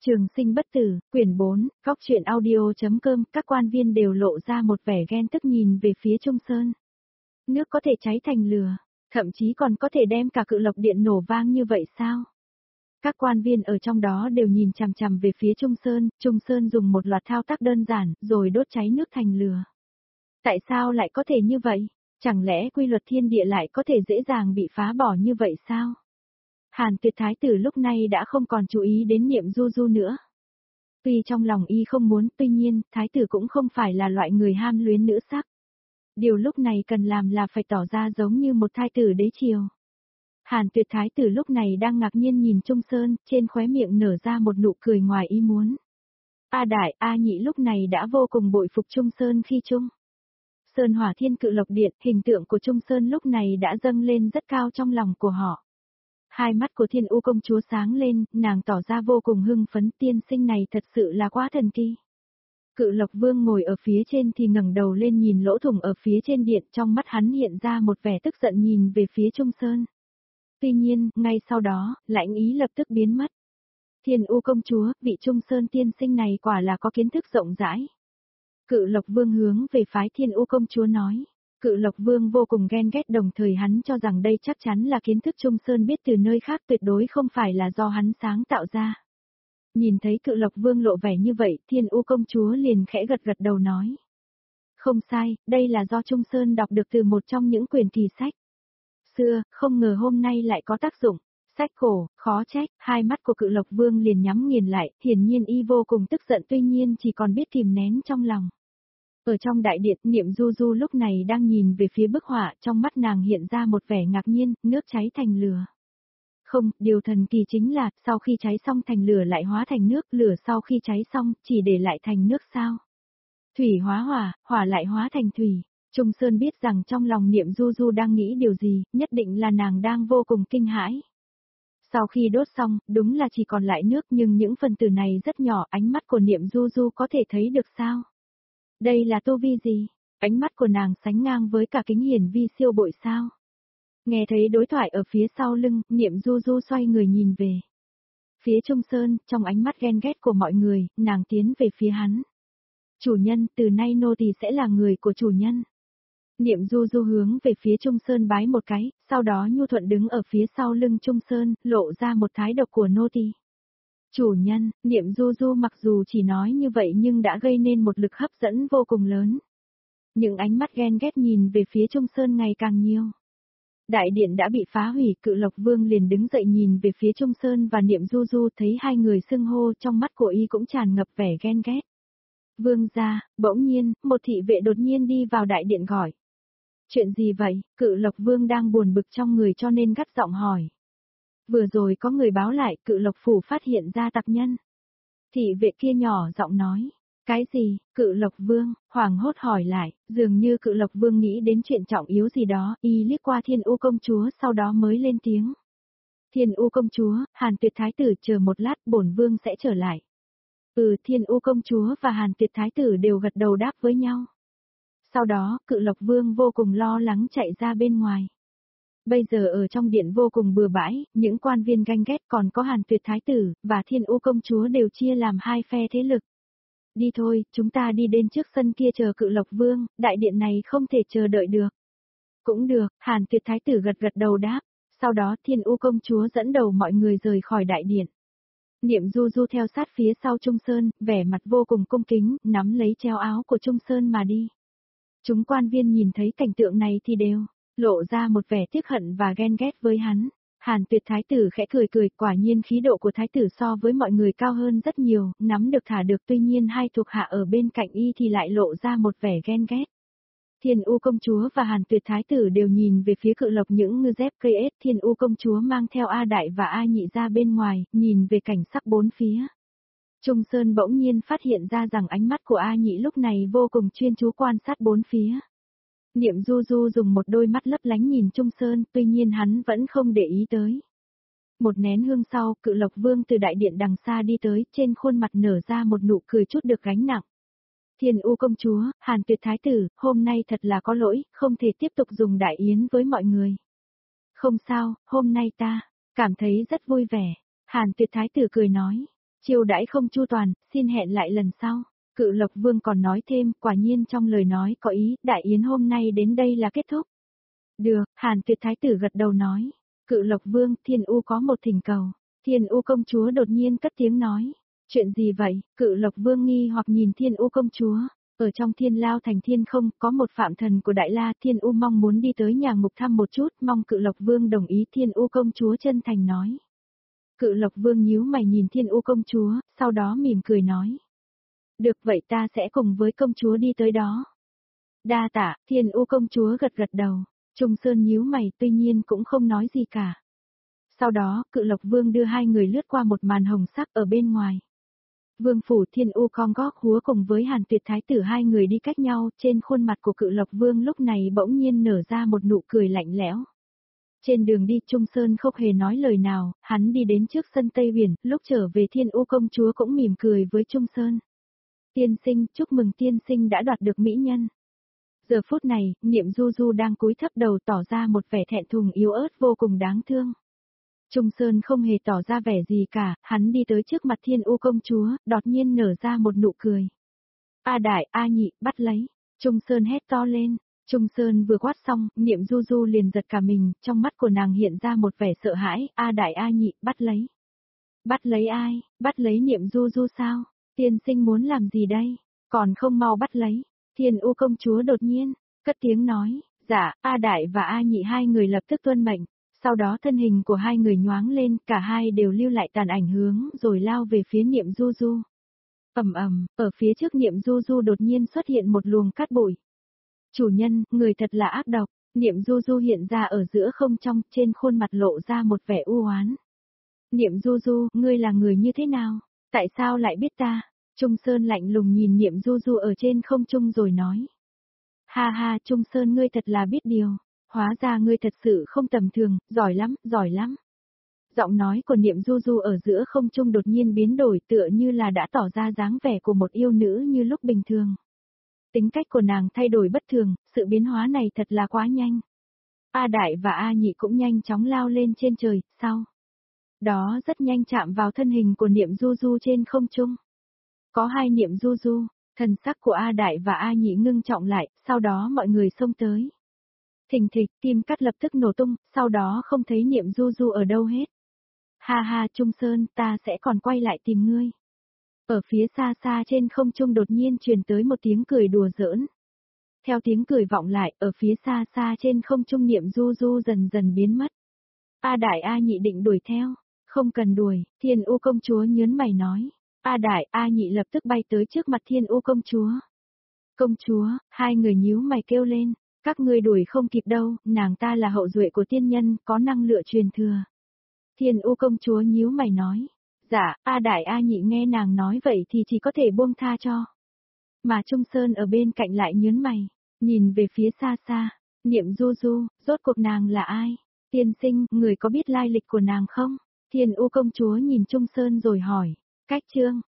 Trường sinh bất tử, quyển 4, góc truyện audio.com, các quan viên đều lộ ra một vẻ ghen tức nhìn về phía Trung Sơn. Nước có thể cháy thành lửa, thậm chí còn có thể đem cả Cự Lộc Điện nổ vang như vậy sao? Các quan viên ở trong đó đều nhìn chằm chằm về phía Trung Sơn dùng một loạt thao tác đơn giản, rồi đốt cháy nước thành lửa. Tại sao lại có thể như vậy? Chẳng lẽ quy luật thiên địa lại có thể dễ dàng bị phá bỏ như vậy sao? Hàn Tuyệt Thái tử lúc này đã không còn chú ý đến Niệm Du Du nữa. Tuy trong lòng y không muốn, tuy nhiên, Thái tử cũng không phải là loại người ham luyến nữ sắc. Điều lúc này cần làm là phải tỏ ra giống như một thái tử đế triều. Hàn Tuyệt Thái tử lúc này đang ngạc nhiên nhìn Trung Sơn, trên khóe miệng nở ra một nụ cười ngoài ý muốn. A Đại, A Nhị lúc này đã vô cùng bội phục Trung Sơn khi Trung Sơn Hỏa Thiên Cự Lộc Điện, hình tượng của Trung Sơn lúc này đã dâng lên rất cao trong lòng của họ. Hai mắt của Thiên U công chúa sáng lên, nàng tỏ ra vô cùng hưng phấn, tiên sinh này thật sự là quá thần kỳ. Cự Lộc Vương ngồi ở phía trên thì ngẩng đầu lên nhìn lỗ thủng ở phía trên điện, trong mắt hắn hiện ra một vẻ tức giận nhìn về phía Trung Sơn. Tuy nhiên, ngay sau đó, lãnh ý lập tức biến mất. Thiên U công chúa, vị Trung Sơn tiên sinh này quả là có kiến thức rộng rãi. Cự Lộc Vương hướng về phái Thiên U công chúa nói. Cự Lộc Vương vô cùng ghen ghét, đồng thời hắn cho rằng đây chắc chắn là kiến thức Trung Sơn biết từ nơi khác, tuyệt đối không phải là do hắn sáng tạo ra. Nhìn thấy Cự Lộc Vương lộ vẻ như vậy, Thiên U công chúa liền khẽ gật gật đầu nói. Không sai, đây là do Trung Sơn đọc được từ một trong những quyển kỳ sách xưa, không ngờ hôm nay lại có tác dụng. Sách cổ, khó trách, hai mắt của Cự Lộc Vương liền nhắm nghiền lại, hiển nhiên y vô cùng tức giận, tuy nhiên chỉ còn biết kìm nén trong lòng. Ở trong đại điện, Niệm Du Du lúc này đang nhìn về phía bức họa, trong mắt nàng hiện ra một vẻ ngạc nhiên, nước cháy thành lửa. Không, điều thần kỳ chính là, sau khi cháy xong thành lửa lại hóa thành nước, lửa sau khi cháy xong, chỉ để lại thành nước sao. Thủy hóa hỏa, hỏa lại hóa thành thủy. Trung Sơn biết rằng trong lòng Niệm Du Du đang nghĩ điều gì, nhất định là nàng đang vô cùng kinh hãi. Sau khi đốt xong, đúng là chỉ còn lại nước, nhưng những phần tử này rất nhỏ, ánh mắt của Niệm Du Du có thể thấy được sao? Đây là tu vi gì? Ánh mắt của nàng sánh ngang với cả kính hiển vi siêu bội sao? Nghe thấy đối thoại ở phía sau lưng, Niệm Du Du xoay người nhìn về phía Trung Sơn, trong ánh mắt ghen ghét của mọi người, nàng tiến về phía hắn. Chủ nhân, từ nay nô tỳ sẽ là người của chủ nhân. Niệm Du Du hướng về phía Trung Sơn bái một cái, sau đó nhu thuận đứng ở phía sau lưng Trung Sơn, lộ ra một thái độ của nô tỳ. Chủ nhân, Niệm Du Du mặc dù chỉ nói như vậy nhưng đã gây nên một lực hấp dẫn vô cùng lớn. Những ánh mắt ghen ghét nhìn về phía Trung Sơn ngày càng nhiều. Đại điện đã bị phá hủy, Cự Lộc Vương liền đứng dậy nhìn về phía Trung Sơn và Niệm Du Du, thấy hai người xưng hô, trong mắt của y cũng tràn ngập vẻ ghen ghét. Vương gia, bỗng nhiên, một thị vệ đột nhiên đi vào đại điện gọi. Chuyện gì vậy? Cự Lộc Vương đang buồn bực trong người cho nên gắt giọng hỏi. Vừa rồi có người báo lại, Cự Lộc phủ phát hiện ra tặc nhân. Thị vệ kia nhỏ giọng nói. Cái gì? Cự Lộc Vương, hoảng hốt hỏi lại, dường như Cự Lộc Vương nghĩ đến chuyện trọng yếu gì đó, y liếc qua Thiên U công chúa sau đó mới lên tiếng. Thiên U công chúa, Hàn Tuyệt Thái tử chờ một lát, bổn vương sẽ trở lại. Thiên U công chúa và Hàn Tuyệt Thái tử đều gật đầu đáp với nhau. Sau đó, Cự Lộc Vương vô cùng lo lắng chạy ra bên ngoài. Bây giờ ở trong điện vô cùng bừa bãi, những quan viên ganh ghét, còn có Hàn Tuyệt Thái tử và Thiên U công chúa đều chia làm hai phe thế lực. Đi thôi, chúng ta đi đến trước sân kia chờ Cự Lộc Vương, đại điện này không thể chờ đợi được. Cũng được, Hàn Tuyệt Thái tử gật gật đầu đáp. Sau đó Thiên U công chúa dẫn đầu mọi người rời khỏi đại điện. Niệm Du Du theo sát phía sau Trung Sơn, vẻ mặt vô cùng cung kính, nắm lấy treo áo của Trung Sơn mà đi. Chúng quan viên nhìn thấy cảnh tượng này thì đều lộ ra một vẻ tiếc hận và ghen ghét với hắn. Hàn Tuyệt Thái tử khẽ cười cười, quả nhiên khí độ của Thái tử so với mọi người cao hơn rất nhiều, nắm được thả được, tuy nhiên hai thuộc hạ ở bên cạnh y thì lại lộ ra một vẻ ghen ghét. Thiên U công chúa và Hàn Tuyệt Thái tử đều nhìn về phía Cự Lộc những ngư dép cây ếch. Thiên U công chúa mang theo A Đại và A Nhị ra bên ngoài, nhìn về cảnh sắc bốn phía. Trung Sơn bỗng nhiên phát hiện ra rằng ánh mắt của A Nhị lúc này vô cùng chuyên chú quan sát bốn phía. Niệm Du Du dùng một đôi mắt lấp lánh nhìn Trung Sơn, tuy nhiên hắn vẫn không để ý tới. Một nén hương sau, Cự Lộc Vương từ đại điện đằng xa đi tới, trên khuôn mặt nở ra một nụ cười chút được gánh nặng. Thiên U công chúa, Hàn Tuyệt Thái tử, hôm nay thật là có lỗi, không thể tiếp tục dùng đại yến với mọi người. Không sao, hôm nay ta cảm thấy rất vui vẻ. Hàn Tuyệt Thái tử cười nói. chiêu đãi không chu toàn, xin hẹn lại lần sau. Cự Lộc Vương còn nói thêm, quả nhiên trong lời nói có ý, đại yến hôm nay đến đây là kết thúc. Được, Hàn Tuyệt Thái tử gật đầu nói. Cự Lộc Vương, Thiên U có một thỉnh cầu. Thiên U công chúa đột nhiên cất tiếng nói. Chuyện gì vậy? Cự Lộc Vương nghi hoặc nhìn Thiên U công chúa. Ở trong Thiên Lao thành Thiên Không, có một phạm thần của Đại La, Thiên U mong muốn đi tới nhà ngục thăm một chút, mong Cự Lộc Vương đồng ý. Thiên U công chúa chân thành nói. Cự Lộc Vương nhíu mày nhìn Thiên U công chúa, sau đó mỉm cười nói. Được vậy ta sẽ cùng với công chúa đi tới đó. Đa tạ, Thiên U công chúa gật gật đầu. Trung Sơn nhíu mày tuy nhiên cũng không nói gì cả. Sau đó, Cự Lộc Vương đưa hai người lướt qua một màn hồng sắc ở bên ngoài. Vương phủ Thiên U Con Gót Húa cùng với Hàn Tuyệt Thái tử hai người đi cách nhau, trên khuôn mặt của Cự Lộc Vương lúc này bỗng nhiên nở ra một nụ cười lạnh lẽo. Trên đường đi Trung Sơn không hề nói lời nào, hắn đi đến trước sân Tây Huyền, lúc trở về Thiên U công chúa cũng mỉm cười với Trung Sơn. Tiên sinh, chúc mừng tiên sinh đã đoạt được mỹ nhân. Giờ phút này, Niệm Du Du đang cúi thấp đầu tỏ ra một vẻ thẹn thùng yếu ớt vô cùng đáng thương. Trung Sơn không hề tỏ ra vẻ gì cả, hắn đi tới trước mặt Thiên U công chúa, đột nhiên nở ra một nụ cười. A đại, A nhị, bắt lấy. Trung Sơn hét to lên. Trung Sơn vừa quát xong, Niệm Du Du liền giật cả mình, trong mắt của nàng hiện ra một vẻ sợ hãi, A đại A nhị, bắt lấy. Bắt lấy ai? Bắt lấy Niệm Du Du sao? Tiên sinh muốn làm gì đây? Còn không mau bắt lấy. Thiên U công chúa đột nhiên, cất tiếng nói, dạ, A đại và A nhị hai người lập tức tuân mệnh. Sau đó thân hình của hai người nhoáng lên, cả hai đều lưu lại tàn ảnh hướng rồi lao về phía Niệm Du Du. Ầm ầm, ở phía trước Niệm Du Du đột nhiên xuất hiện một luồng cát bụi. Chủ nhân, người thật là ác độc. Niệm Du Du hiện ra ở giữa không trong, trên khuôn mặt lộ ra một vẻ u oán. Niệm Du Du, ngươi là người như thế nào? Tại sao lại biết ta? Trung Sơn lạnh lùng nhìn Niệm Du Du ở trên không trung rồi nói. Ha ha, Trung Sơn ngươi thật là biết điều. Hóa ra ngươi thật sự không tầm thường, giỏi lắm, giỏi lắm. Giọng nói của Niệm Du Du ở giữa không trung đột nhiên biến đổi tựa như là đã tỏ ra dáng vẻ của một yêu nữ như lúc bình thường. Tính cách của nàng thay đổi bất thường, sự biến hóa này thật là quá nhanh. A đại và A nhị cũng nhanh chóng lao lên trên trời, sau đó rất nhanh chạm vào thân hình của Niệm Du Du trên không trung. Có hai Niệm Du Du, thần sắc của A đại và A nhị ngưng trọng lại, sau đó mọi người xông tới. Thình thịch, tim cắt lập tức nổ tung, sau đó không thấy Niệm Du Du ở đâu hết. Ha ha Trung Sơn, ta sẽ còn quay lại tìm ngươi. Ở phía xa xa trên không trung đột nhiên truyền tới một tiếng cười đùa giỡn. Theo tiếng cười vọng lại, ở phía xa xa trên không trung Niệm Du Du dần dần biến mất. A đại A nhị định đuổi theo. Không cần đuổi, Thiên U công chúa nhớn mày nói. A đại A nhị lập tức bay tới trước mặt Thiên U công chúa. Công chúa, hai người nhíu mày kêu lên. Các ngươi đuổi không kịp đâu, nàng ta là hậu duệ của tiên nhân, có năng lượng truyền thừa. Thiên U công chúa nhíu mày nói. Dạ, A đại A nhị nghe nàng nói vậy thì chỉ có thể buông tha cho. Mà Trung Sơn ở bên cạnh lại nhớn mày, nhìn về phía xa xa, Niệm Du Du, rốt cuộc nàng là ai? Tiên sinh, người có biết lai lịch của nàng không? Thiên U công chúa nhìn Trung Sơn rồi hỏi. Cách chương,